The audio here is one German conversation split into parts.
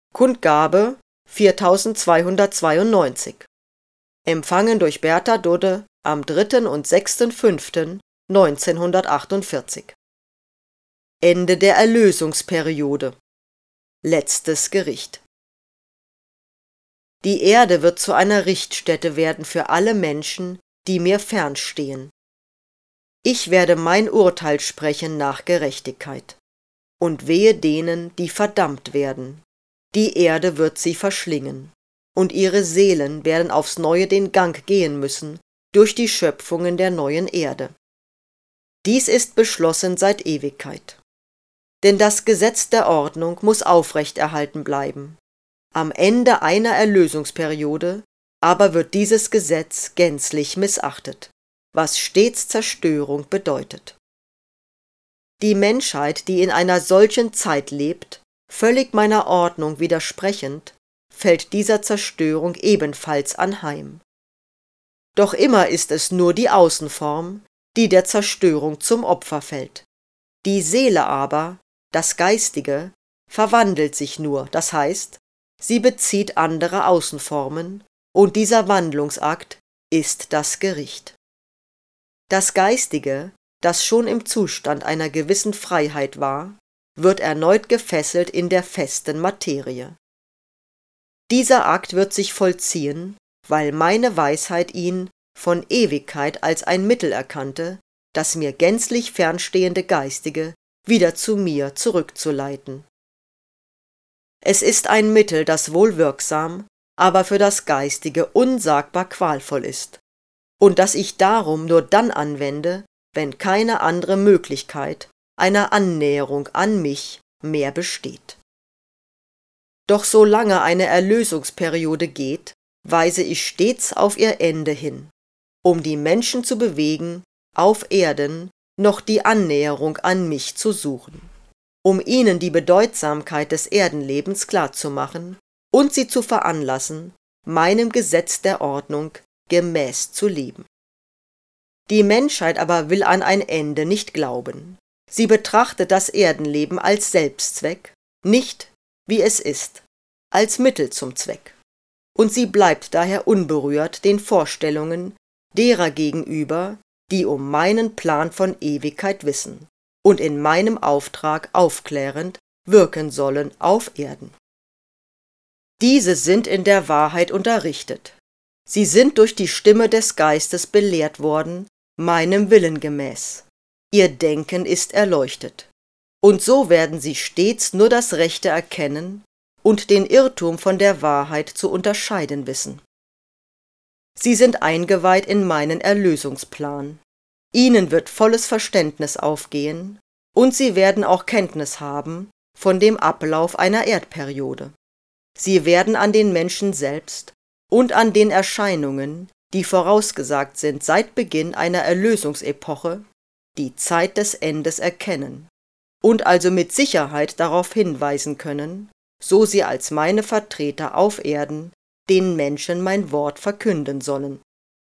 Kundgabe 4292. Empfangen durch Bertha Dudde am 3. und 6.5.1948. Ende der Erlösungsperiode. Letztes Gericht. Die Erde wird zu einer Richtstätte werden für alle Menschen, die mir fernstehen. Ich werde mein Urteil sprechen nach Gerechtigkeit. Und wehe denen, die verdammt werden. Die Erde wird sie verschlingen, und ihre Seelen werden aufs Neue den Gang gehen müssen durch die Schöpfungen der neuen Erde. Dies ist beschlossen seit Ewigkeit. Denn das Gesetz der Ordnung muss aufrechterhalten bleiben. Am Ende einer Erlösungsperiode aber wird dieses Gesetz gänzlich missachtet, was stets Zerstörung bedeutet. Die Menschheit, die in einer solchen Zeit lebt, völlig meiner Ordnung widersprechend, fällt dieser Zerstörung ebenfalls anheim. Doch immer ist es nur die Außenform, die der Zerstörung zum Opfer fällt. Die Seele aber, das Geistige, verwandelt sich nur, das heißt, sie bezieht andere Außenformen, und dieser Wandlungsakt ist das Gericht. Das Geistige, das schon im Zustand einer gewissen Freiheit war, wird erneut gefesselt in der festen Materie. Dieser Akt wird sich vollziehen, weil meine Weisheit ihn von Ewigkeit als ein Mittel erkannte, das mir gänzlich fernstehende Geistige wieder zu mir zurückzuleiten. Es ist ein Mittel, das wohl wirksam, aber für das Geistige unsagbar qualvoll ist, und das ich darum nur dann anwende, wenn keine andere Möglichkeit einer Annäherung an mich mehr besteht. Doch solange eine Erlösungsperiode geht, weise ich stets auf ihr Ende hin, um die Menschen zu bewegen, auf Erden noch die Annäherung an mich zu suchen, um ihnen die Bedeutsamkeit des Erdenlebens klarzumachen und sie zu veranlassen, meinem Gesetz der Ordnung gemäß zu leben. Die Menschheit aber will an ein Ende nicht glauben. Sie betrachtet das Erdenleben als Selbstzweck, nicht, wie es ist, als Mittel zum Zweck. Und sie bleibt daher unberührt den Vorstellungen derer gegenüber, die um meinen Plan von Ewigkeit wissen und in meinem Auftrag aufklärend wirken sollen auf Erden. Diese sind in der Wahrheit unterrichtet. Sie sind durch die Stimme des Geistes belehrt worden, meinem Willen gemäß. Ihr Denken ist erleuchtet. Und so werden sie stets nur das Rechte erkennen und den Irrtum von der Wahrheit zu unterscheiden wissen. Sie sind eingeweiht in meinen Erlösungsplan. Ihnen wird volles Verständnis aufgehen, und sie werden auch Kenntnis haben von dem Ablauf einer Erdperiode. Sie werden an den Menschen selbst und an den Erscheinungen, die vorausgesagt sind seit Beginn einer Erlösungsepoche, die Zeit des Endes erkennen und also mit Sicherheit darauf hinweisen können, so sie als meine Vertreter auf Erden den Menschen mein Wort verkünden sollen.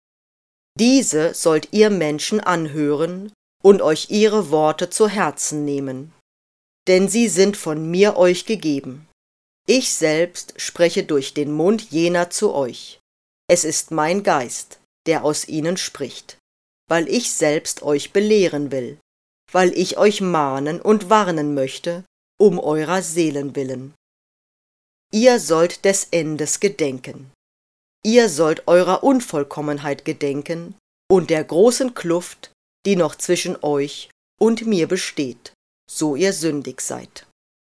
Diese sollt ihr Menschen anhören und euch ihre Worte zu Herzen nehmen, denn sie sind von mir euch gegeben. Ich selbst spreche durch den Mund jener zu euch. Es ist mein Geist, der aus ihnen spricht, weil ich selbst euch belehren will, weil ich euch mahnen und warnen möchte, um eurer Seelen willen. Ihr sollt des Endes gedenken. Ihr sollt eurer Unvollkommenheit gedenken und der großen Kluft, die noch zwischen euch und mir besteht, so ihr sündig seid.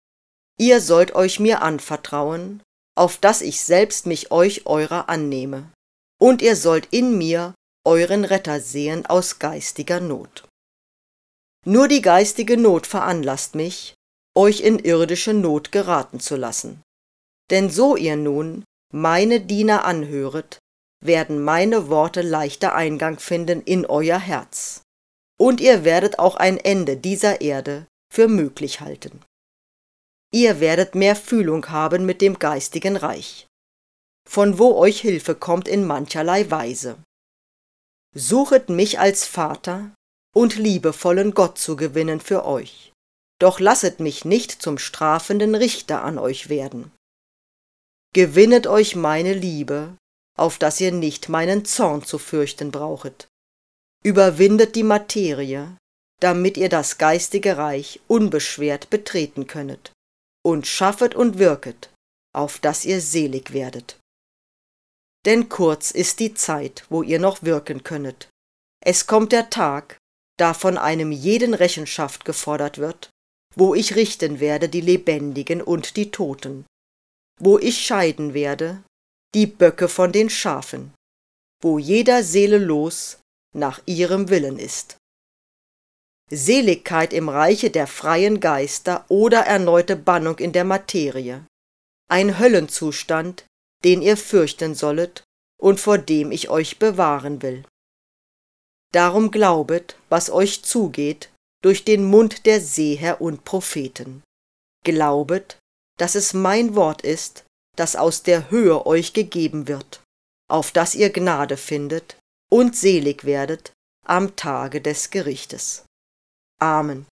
Ihr sollt euch mir anvertrauen, auf dass ich selbst mich euch eurer annehme, und ihr sollt in mir euren Retter sehen aus geistiger Not. Nur die geistige Not veranlasst mich, euch in irdische Not geraten zu lassen. Denn so ihr nun meine Diener anhöret, werden meine Worte leichter Eingang finden in euer Herz, und ihr werdet auch ein Ende dieser Erde für möglich halten. Ihr werdet mehr Fühlung haben mit dem geistigen Reich, von wo euch Hilfe kommt in mancherlei Weise. Suchet mich als Vater und liebevollen Gott zu gewinnen für euch, doch lasset mich nicht zum strafenden Richter an euch werden. gewinnet euch meine Liebe, auf dass ihr nicht meinen Zorn zu fürchten brauchet. Überwindet die Materie, damit ihr das geistige Reich unbeschwert betreten könnet, und schaffet und wirket, auf dass ihr selig werdet. Denn kurz ist die Zeit, wo ihr noch wirken könnet. Es kommt der Tag, da von einem jeden Rechenschaft gefordert wird, wo ich richten werde die Lebendigen und die Toten, wo ich scheiden werde die Böcke von den Schafen, wo jeder Seele los nach ihrem Willen ist. Seligkeit im Reiche der freien Geister oder erneute Bannung in der Materie, ein Höllenzustand, den ihr fürchten sollet und vor dem ich euch bewahren will. Darum glaubet, was euch zugeht, durch den Mund der Seher und Propheten. Glaubet, dass es mein Wort ist, das aus der Höhe euch gegeben wird, auf dass ihr Gnade findet und selig werdet am Tage des Gerichtes. Amen.